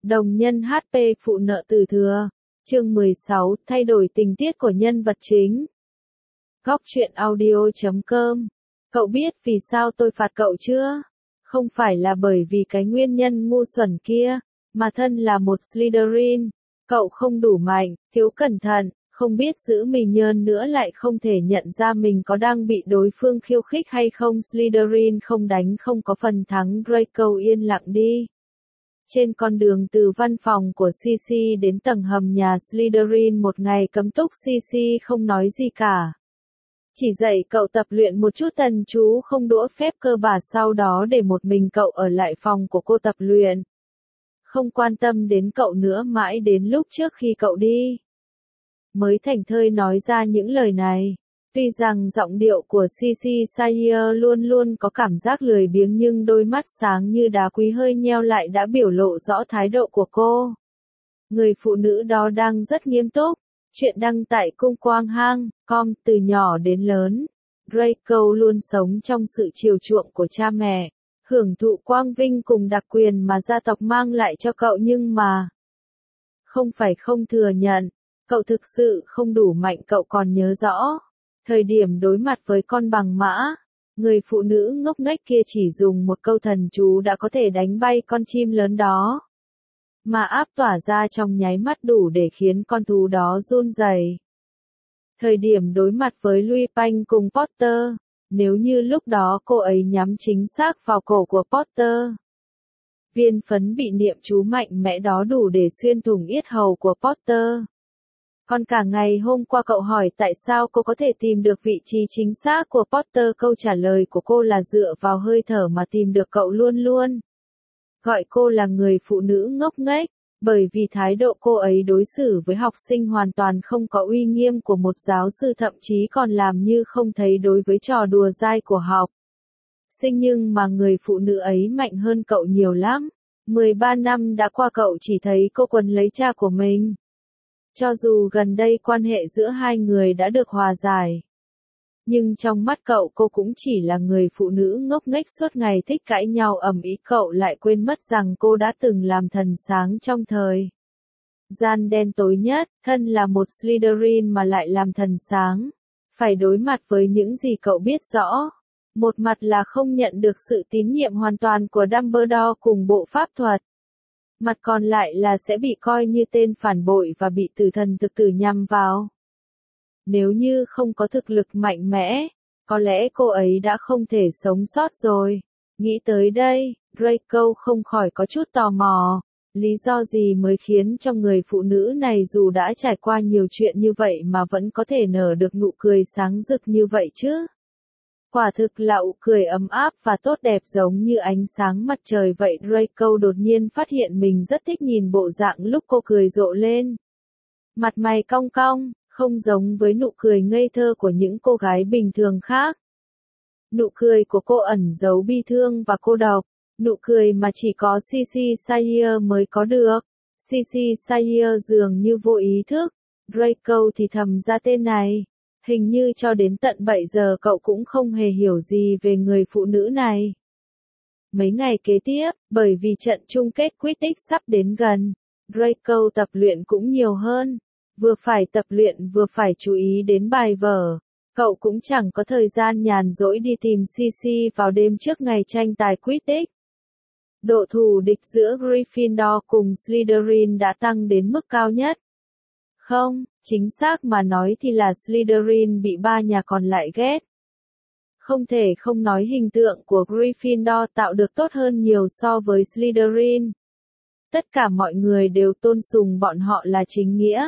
Đồng nhân HP phụ nợ từ thừa. Chương 16, thay đổi tình tiết của nhân vật chính. Góc truyện audio.com. Cậu biết vì sao tôi phạt cậu chưa? Không phải là bởi vì cái nguyên nhân ngu xuẩn kia, mà thân là một Slytherin. Cậu không đủ mạnh, thiếu cẩn thận, không biết giữ mình nhơn nữa lại không thể nhận ra mình có đang bị đối phương khiêu khích hay không. Slytherin không đánh không có phần thắng. Draco yên lặng đi. Trên con đường từ văn phòng của CC đến tầng hầm nhà Slytherin một ngày cấm túc, CC không nói gì cả. Chỉ dạy cậu tập luyện một chút thần chú không đũa phép cơ bản, sau đó để một mình cậu ở lại phòng của cô tập luyện. Không quan tâm đến cậu nữa mãi đến lúc trước khi cậu đi, mới thảnh thơi nói ra những lời này. Tuy rằng giọng điệu của CC Sayer luôn luôn có cảm giác lười biếng nhưng đôi mắt sáng như đá quý hơi nheo lại đã biểu lộ rõ thái độ của cô. Người phụ nữ đó đang rất nghiêm túc. Chuyện đăng tại cung quang hang.com. Từ nhỏ đến lớn, Draco luôn sống trong sự chiều chuộng của cha mẹ, hưởng thụ quang vinh cùng đặc quyền mà gia tộc mang lại cho cậu, nhưng mà không phải không thừa nhận, cậu thực sự không đủ mạnh. Cậu còn nhớ rõ thời điểm đối mặt với con bằng mã, người phụ nữ ngốc nghếch kia chỉ dùng một câu thần chú đã có thể đánh bay con chim lớn đó, mà áp tỏa ra trong nháy mắt đủ để khiến con thú đó run rẩy. Thời điểm đối mặt với Lupin cùng Potter, nếu như lúc đó cô ấy nhắm chính xác vào cổ của Potter, viên phấn bị niệm chú mạnh mẽ đó đủ để xuyên thủng yết hầu của Potter. Còn cả ngày hôm qua cậu hỏi tại sao cô có thể tìm được vị trí chính xác của Potter, câu trả lời của cô là dựa vào hơi thở mà tìm được. Cậu luôn luôn gọi cô là người phụ nữ ngốc nghếch, bởi vì thái độ cô ấy đối xử với học sinh hoàn toàn không có uy nghiêm của một giáo sư, thậm chí còn làm như không thấy đối với trò đùa dai của học sinh. Nhưng mà người phụ nữ ấy mạnh hơn cậu nhiều lắm. 13 năm đã qua cậu chỉ thấy cô quấn lấy cha của mình. Cho dù gần đây quan hệ giữa hai người đã được hòa giải, nhưng trong mắt cậu cô cũng chỉ là người phụ nữ ngốc nghếch suốt ngày thích cãi nhau ầm ĩ. Cậu lại quên mất rằng cô đã từng làm thần sáng trong thời gian đen tối nhất. Thân là một Slytherin mà lại làm thần sáng, phải đối mặt với những gì cậu biết rõ. Một mặt là không nhận được sự tín nhiệm hoàn toàn của Dumbledore cùng bộ pháp thuật, mặt còn lại là sẽ bị coi như tên phản bội và bị tử thần thực tử nhằm vào. Nếu như không có thực lực mạnh mẽ, có lẽ cô ấy đã không thể sống sót rồi. Nghĩ tới đây, Draco không khỏi có chút tò mò. Lý do gì mới khiến cho người phụ nữ này dù đã trải qua nhiều chuyện như vậy mà vẫn có thể nở được nụ cười sáng rực như vậy chứ? Quả thực là nụ cười ấm áp và tốt đẹp giống như ánh sáng mặt trời vậy. Draco đột nhiên phát hiện mình rất thích nhìn bộ dạng lúc cô cười rộ lên. Mặt mày cong cong, không giống với nụ cười ngây thơ của những cô gái bình thường khác. Nụ cười của cô ẩn giấu bi thương và cô độc, nụ cười mà chỉ có CC Sayer mới có được. CC Sayer dường như vô ý thức, Draco thì thầm ra tên này. Hình như cho đến tận 7 giờ cậu cũng không hề hiểu gì về người phụ nữ này. Mấy ngày kế tiếp, bởi vì trận chung kết Quidditch sắp đến gần, Draco tập luyện cũng nhiều hơn. Vừa phải tập luyện vừa phải chú ý đến bài vở. Cậu cũng chẳng có thời gian nhàn rỗi đi tìm CC vào đêm trước ngày tranh tài Quidditch. Độ thù địch giữa Gryffindor cùng Slytherin đã tăng đến mức cao nhất. Không, chính xác mà nói thì là Slytherin bị ba nhà còn lại ghét. Không thể không nói hình tượng của Gryffindor tạo được tốt hơn nhiều so với Slytherin. Tất cả mọi người đều tôn sùng bọn họ là chính nghĩa,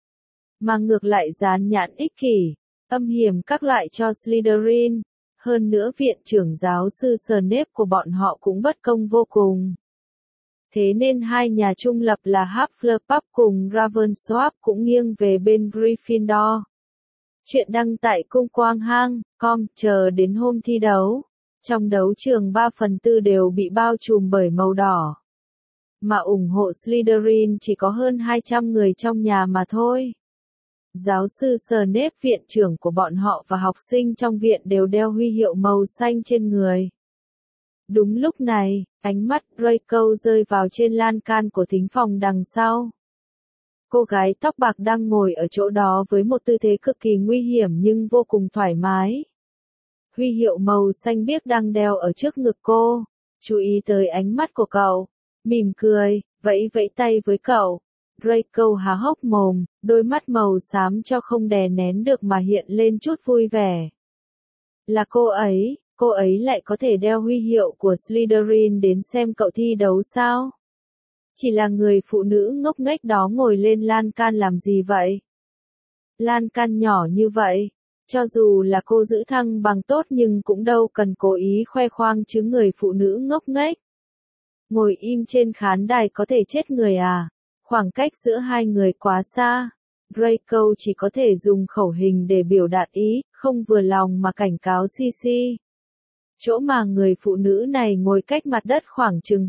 mà ngược lại dán nhãn ích kỷ, âm hiểm các loại cho Slytherin. Hơn nữa viện trưởng giáo sư Snape của bọn họ cũng bất công vô cùng. Thế nên hai nhà trung lập là Hufflepuff cùng Ravenclaw cũng nghiêng về bên Gryffindor. Chuyện đăng tại cung quang hang.com. Chờ đến hôm thi đấu, trong đấu trường 3/4 đều bị bao trùm bởi màu đỏ, mà ủng hộ Slytherin chỉ có hơn 200 người trong nhà mà thôi. Giáo sư Snape, viện trưởng của bọn họ và học sinh trong viện đều đeo huy hiệu màu xanh trên người. Đúng lúc này, ánh mắt Draco rơi vào trên lan can của thính phòng đằng sau. Cô gái tóc bạc đang ngồi ở chỗ đó với một tư thế cực kỳ nguy hiểm nhưng vô cùng thoải mái. Huy hiệu màu xanh biếc đang đeo ở trước ngực cô. Chú ý tới ánh mắt của cậu. Mỉm cười, vẫy vẫy tay với cậu. Draco há hốc mồm, đôi mắt màu xám cho không đè nén được mà hiện lên chút vui vẻ. Là cô ấy lại có thể đeo huy hiệu của Slytherin đến xem cậu thi đấu sao? Chỉ là người phụ nữ ngốc nghếch đó ngồi lên lan can làm gì vậy? Lan can nhỏ như vậy, cho dù là cô giữ thăng bằng tốt nhưng cũng đâu cần cố ý khoe khoang chứ người phụ nữ ngốc nghếch. Ngồi im trên khán đài có thể chết người à? Khoảng cách giữa hai người quá xa. Draco chỉ có thể dùng khẩu hình để biểu đạt ý, không vừa lòng mà cảnh cáo Sisi. Chỗ mà người phụ nữ này ngồi cách mặt đất khoảng chừng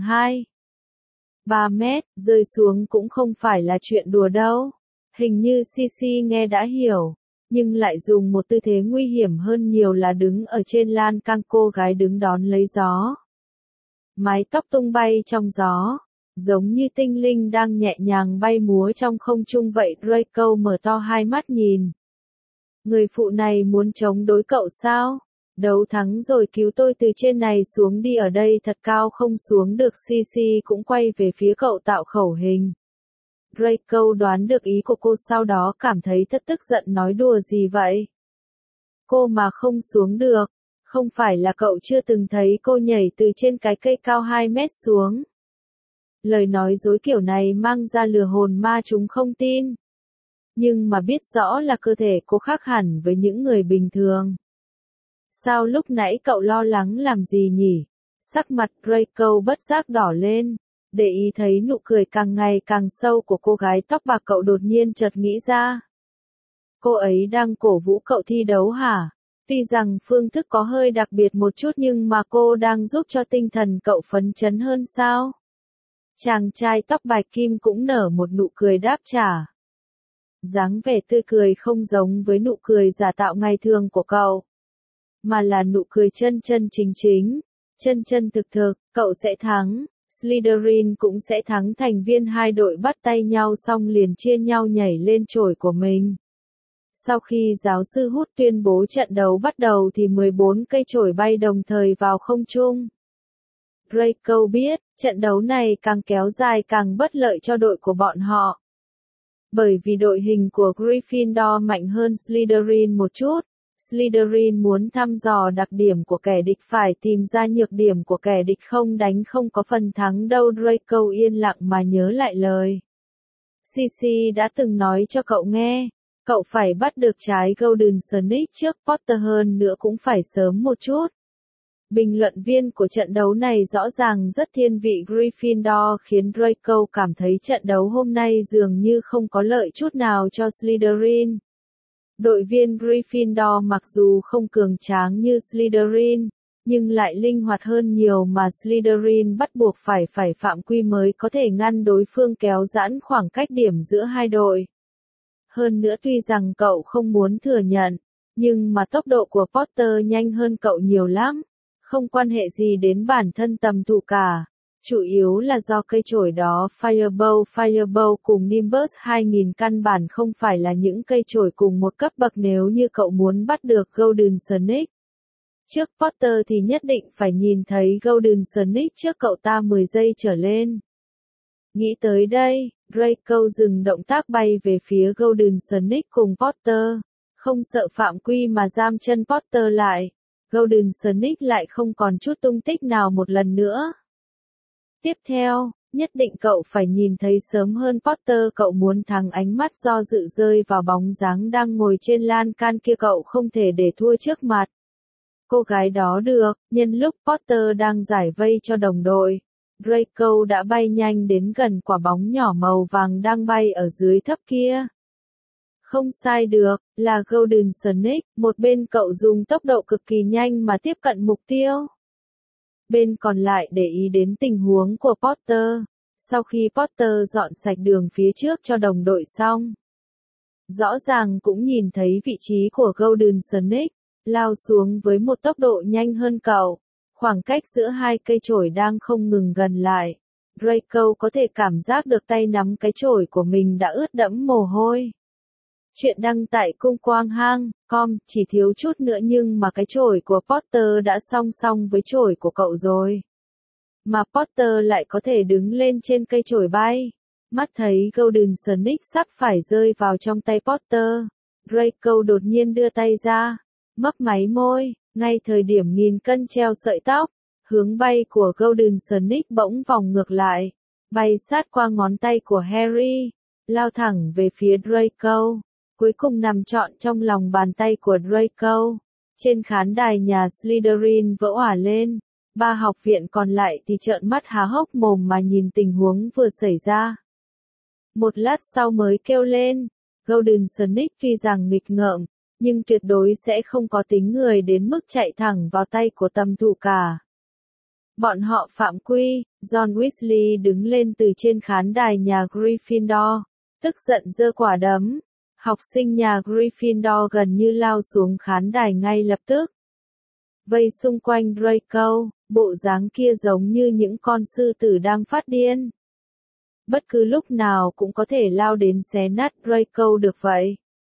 3 mét, rơi xuống cũng không phải là chuyện đùa đâu. Hình như Sisi nghe đã hiểu, nhưng lại dùng một tư thế nguy hiểm hơn nhiều là đứng ở trên lan can, cô gái đứng đón lấy gió. Mái tóc tung bay trong gió, giống như tinh linh đang nhẹ nhàng bay múa trong không trung vậy. Draco mở to hai mắt nhìn. Người phụ này muốn chống đối cậu sao? Đấu thắng rồi cứu tôi từ trên này xuống đi, ở đây thật cao không xuống được. Sisi cũng quay về phía cậu tạo khẩu hình. Draco đoán được ý của cô, sau đó cảm thấy thật tức giận, nói đùa gì vậy? Cô mà không xuống được, không phải là cậu chưa từng thấy cô nhảy từ trên cái cây cao 2 mét xuống. Lời nói dối kiểu này mang ra lừa hồn ma, chúng không tin. Nhưng mà biết rõ là cơ thể cô khác hẳn với những người bình thường. Sao lúc nãy cậu lo lắng làm gì nhỉ? Sắc mặt Draco bất giác đỏ lên. Để ý thấy nụ cười càng ngày càng sâu của cô gái tóc bạc, cậu đột nhiên chợt nghĩ ra. Cô ấy đang cổ vũ cậu thi đấu hả? Tuy rằng phương thức có hơi đặc biệt một chút nhưng mà cô đang giúp cho tinh thần cậu phấn chấn hơn sao? Chàng trai tóc bạch kim cũng nở một nụ cười đáp trả. Dáng vẻ tươi cười không giống với nụ cười giả tạo ngày thường của cậu, mà là nụ cười chân chân chính chính, chân chân thực thực. Cậu sẽ thắng, Slytherin cũng sẽ thắng. Thành viên hai đội bắt tay nhau xong liền chia nhau nhảy lên chổi của mình. Sau khi giáo sư Hút tuyên bố trận đấu bắt đầu thì 14 cây chổi bay đồng thời vào không trung. Draco biết, trận đấu này càng kéo dài càng bất lợi cho đội của bọn họ. Bởi vì đội hình của Gryffindor mạnh hơn Slytherin một chút. Slytherin muốn thăm dò đặc điểm của kẻ địch, phải tìm ra nhược điểm của kẻ địch, không đánh không có phần thắng đâu. Draco yên lặng mà nhớ lại lời Sisi đã từng nói cho cậu nghe. Cậu phải bắt được trái Golden Snake trước Potter, hơn nữa cũng phải sớm một chút. Bình luận viên của trận đấu này rõ ràng rất thiên vị Gryffindor, khiến Draco cảm thấy trận đấu hôm nay dường như không có lợi chút nào cho Slytherin. Đội viên Gryffindor mặc dù không cường tráng như Slytherin, nhưng lại linh hoạt hơn nhiều, mà Slytherin bắt buộc phải phạm quy mới có thể ngăn đối phương, kéo giãn khoảng cách điểm giữa hai đội. Hơn nữa, tuy rằng cậu không muốn thừa nhận, nhưng mà tốc độ của Potter nhanh hơn cậu nhiều lắm. Không quan hệ gì đến bản thân tầm thủ cả. Chủ yếu là do cây chổi đó. Firebolt cùng Nimbus 2000 căn bản không phải là những cây chổi cùng một cấp bậc. Nếu như cậu muốn bắt được Golden Snake trước Potter thì nhất định phải nhìn thấy Golden Snake trước cậu ta 10 giây trở lên. Nghĩ tới đây, Draco dừng động tác, bay về phía Golden Snake cùng Potter. Không sợ phạm quy mà giam chân Potter lại. Golden Snake lại không còn chút tung tích nào một lần nữa. Tiếp theo, nhất định cậu phải nhìn thấy sớm hơn Potter. Cậu muốn thắng. Ánh mắt do dự rơi vào bóng dáng đang ngồi trên lan can kia. Cậu không thể để thua trước mặt cô gái đó được. Nhân lúc Potter đang giải vây cho đồng đội, Draco đã bay nhanh đến gần quả bóng nhỏ màu vàng đang bay ở dưới thấp kia. Không sai được, là Golden Snake. Một bên cậu dùng tốc độ cực kỳ nhanh mà tiếp cận mục tiêu. Bên còn lại để ý đến tình huống của Potter. Sau khi Potter dọn sạch đường phía trước cho đồng đội xong, rõ ràng cũng nhìn thấy vị trí của Golden Snake, lao xuống với một tốc độ nhanh hơn cậu. Khoảng cách giữa hai cây chổi đang không ngừng gần lại. Draco có thể cảm giác được tay nắm cái chổi của mình đã ướt đẫm mồ hôi. Chuyện đăng tại cung quang hang.com, chỉ thiếu chút nữa nhưng mà cái chổi của Potter đã song song với chổi của cậu rồi. Mà Potter lại có thể đứng lên trên cây chổi bay. Mắt thấy Golden Snake sắp phải rơi vào trong tay Potter. Draco đột nhiên đưa tay ra, mấp máy môi, ngay thời điểm nghìn cân treo sợi tóc, hướng bay của Golden Snake bỗng vòng ngược lại, bay sát qua ngón tay của Harry, lao thẳng về phía Draco, cuối cùng nằm trọn trong lòng bàn tay của Draco. Trên khán đài nhà Slytherin vỡ òa lên, ba học viện còn lại thì trợn mắt há hốc mồm mà nhìn tình huống vừa xảy ra. Một lát sau mới kêu lên, Golden Snake tuy rằng nghịch ngợm, nhưng tuyệt đối sẽ không có tính người đến mức chạy thẳng vào tay của tầm thủ cả. Bọn họ phạm quy. John Weasley đứng lên từ trên khán đài nhà Gryffindor, tức giận giơ quả đấm. Học sinh nhà Gryffindor gần như lao xuống khán đài ngay lập tức. Vây xung quanh Draco, bộ dáng kia giống như những con sư tử đang phát điên. Bất cứ lúc nào cũng có thể lao đến xé nát Draco được vậy.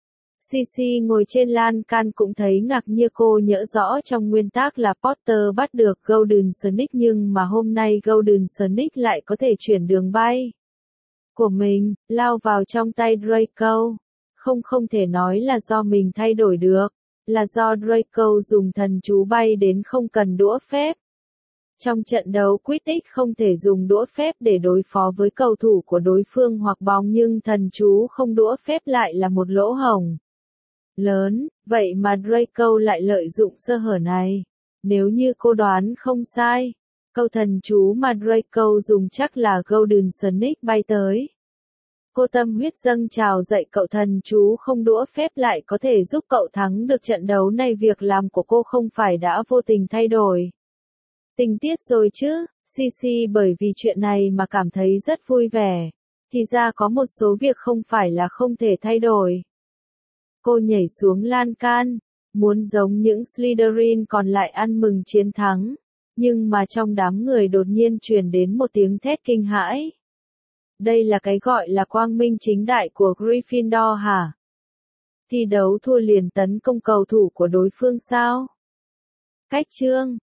Sisi ngồi trên lan can cũng thấy ngạc nhiên, cô nhớ rõ trong nguyên tắc là Potter bắt được Golden Snake nhưng mà hôm nay Golden Snake lại có thể chuyển đường bay của mình, lao vào trong tay Draco. Không thể nói là do mình thay đổi được, là do Draco dùng thần chú bay đến không cần đũa phép. Trong trận đấu Quidditch không thể dùng đũa phép để đối phó với cầu thủ của đối phương hoặc bóng nhưng thần chú không đũa phép lại là một lỗ hổng lớn, vậy mà Draco lại lợi dụng sơ hở này. Nếu như cô đoán không sai, câu thần chú mà Draco dùng chắc là Golden Snake bay tới. Cô tâm huyết dâng trào dạy cậu thần chú không đũa phép lại có thể giúp cậu thắng được trận đấu này. Việc làm của cô không phải đã vô tình thay đổi tình tiết rồi chứ? Sisi bởi vì chuyện này mà cảm thấy rất vui vẻ. Thì ra có một số việc không phải là không thể thay đổi. Cô nhảy xuống lan can, muốn giống những Slytherin còn lại ăn mừng chiến thắng. Nhưng mà trong đám người đột nhiên truyền đến một tiếng thét kinh hãi. Đây là cái gọi là quang minh chính đại của Gryffindor hả? Thi đấu thua liền tấn công cầu thủ của đối phương sao? Cách chương